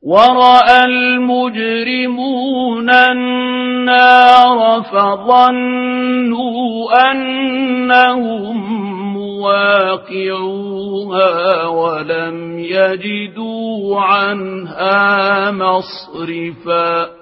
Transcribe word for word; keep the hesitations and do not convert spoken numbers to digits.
ورأى المجرمون النار فظنوا أنهم مواقعوها ولم يجدوا عنها مصرفا